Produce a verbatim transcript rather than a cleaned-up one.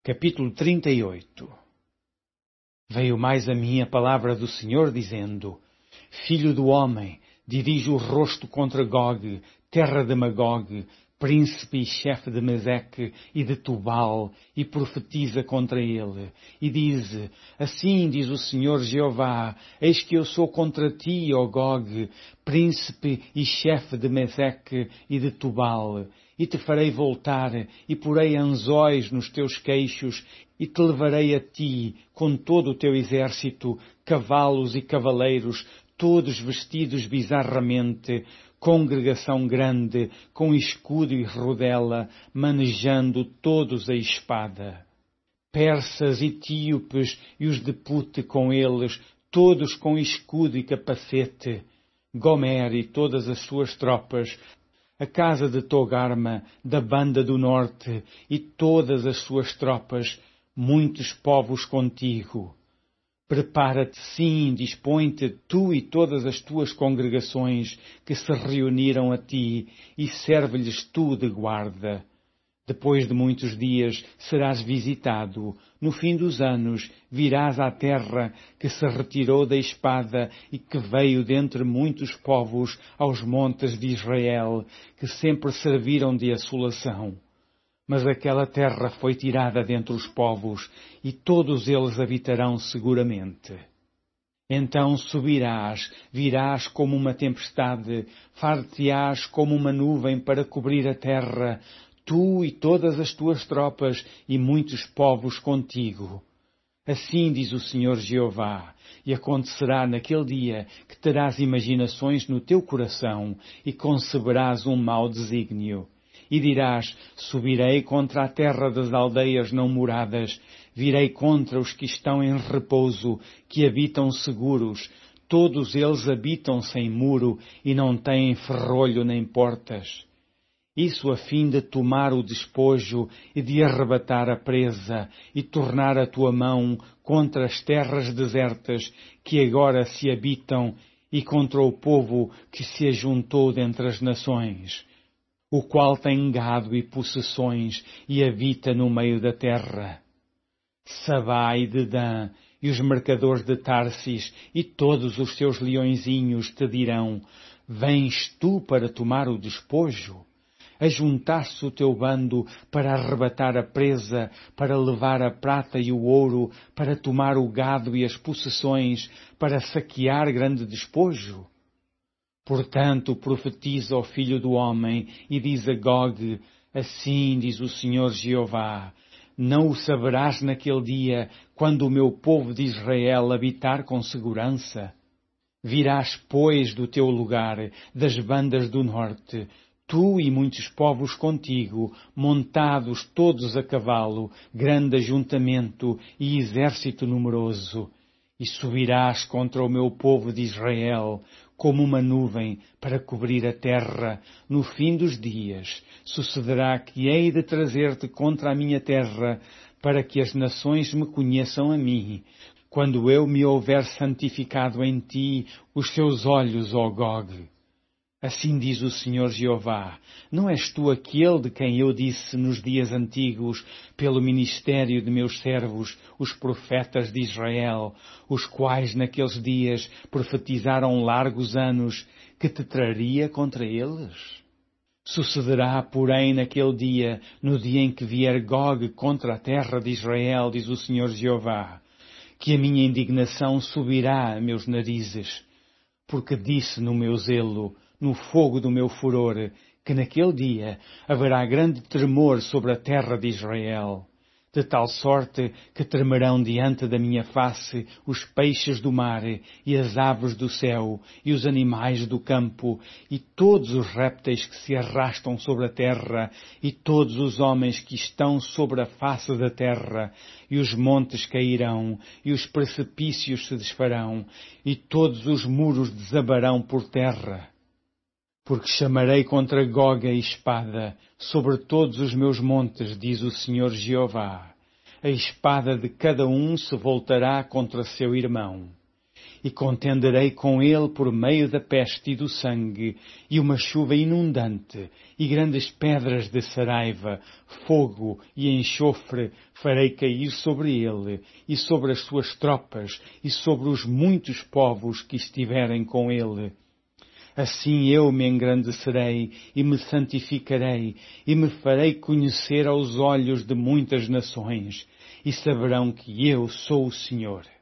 Capítulo trinta e oito. Veio mais a mim a palavra do Senhor, dizendo: Filho do homem, dirige o rosto contra Gog, terra de Magog, príncipe e chefe de Meseque e de Tubal, e profetiza contra ele. E diz: Assim diz o Senhor Jeová: Eis que eu sou contra ti, ó Gog, príncipe e chefe de Meseque e de Tubal. E te farei voltar, e porei anzóis nos teus queixos, e te levarei a ti, com todo o teu exército, cavalos e cavaleiros, todos vestidos bizarramente, congregação grande, com escudo e rodela, manejando todos a espada. Persas, etíopes e os de Pute com eles, todos com escudo e capacete. Gomer e todas as suas tropas, a casa de Togarma, da banda do norte, e todas as suas tropas, muitos povos contigo. Prepara-te, sim, dispõe-te, tu e todas as tuas congregações que se reuniram a ti, e serve-lhes tu de guarda. Depois de muitos dias serás visitado. No fim dos anos virás à terra que se retirou da espada e que veio dentre muitos povos aos montes de Israel, que sempre serviram de assolação. Mas aquela terra foi tirada dentre os povos, e todos eles habitarão seguramente. Então subirás, virás como uma tempestade, far-te-ás como uma nuvem para cobrir a terra, tu e todas as tuas tropas e muitos povos contigo. Assim diz o Senhor Jeová, e acontecerá naquele dia que terás imaginações no teu coração e conceberás um mau desígnio. E dirás: subirei contra a terra das aldeias não moradas, virei contra os que estão em repouso, que habitam seguros. Todos eles habitam sem muro e não têm ferrolho nem portas. Isso a fim de tomar o despojo e de arrebatar a presa e tornar a tua mão contra as terras desertas que agora se habitam e contra o povo que se ajuntou dentre as nações, o qual tem gado e possessões e habita no meio da terra. Sabá e Dedã e os mercadores de Tarsis e todos os seus leõezinhos te dirão: Vens tu para tomar o despojo? Ajuntaste o teu bando para arrebatar a presa, para levar a prata e o ouro, para tomar o gado e as possessões, para saquear grande despojo? Portanto, profetiza ao Filho do Homem e diz a Gog: Assim diz o Senhor Jeová: Não o saberás naquele dia, quando o meu povo de Israel habitar com segurança? Virás, pois, do teu lugar, das bandas do norte, tu e muitos povos contigo, montados todos a cavalo, grande ajuntamento e exército numeroso. E subirás contra o meu povo de Israel, como uma nuvem para cobrir a terra. No fim dos dias sucederá que hei de trazer-te contra a minha terra, para que as nações me conheçam a mim, quando eu me houver santificado em ti os seus olhos, ó Gog. Assim diz o Senhor Jeová: Não és tu aquele de quem eu disse nos dias antigos, pelo ministério de meus servos, os profetas de Israel, os quais naqueles dias profetizaram largos anos, que te traria contra eles? Sucederá, porém, naquele dia, no dia em que vier Gog contra a terra de Israel, diz o Senhor Jeová, que a minha indignação subirá a meus narizes, porque disse no meu zelo, no fogo do meu furor, que naquele dia haverá grande tremor sobre a terra de Israel, de tal sorte que tremerão diante da minha face os peixes do mar e as aves do céu e os animais do campo e todos os répteis que se arrastam sobre a terra e todos os homens que estão sobre a face da terra, e os montes cairão e os precipícios se desfarão e todos os muros desabarão por terra. Porque chamarei contra Gog a espada sobre todos os meus montes, diz o Senhor Jeová. A espada de cada um se voltará contra seu irmão. E contenderei com ele por meio da peste e do sangue, e uma chuva inundante, e grandes pedras de saraiva, fogo e enxofre farei cair sobre ele, e sobre as suas tropas, e sobre os muitos povos que estiverem com ele. Assim eu me engrandecerei e me santificarei, e me farei conhecer aos olhos de muitas nações, e saberão que eu sou o Senhor.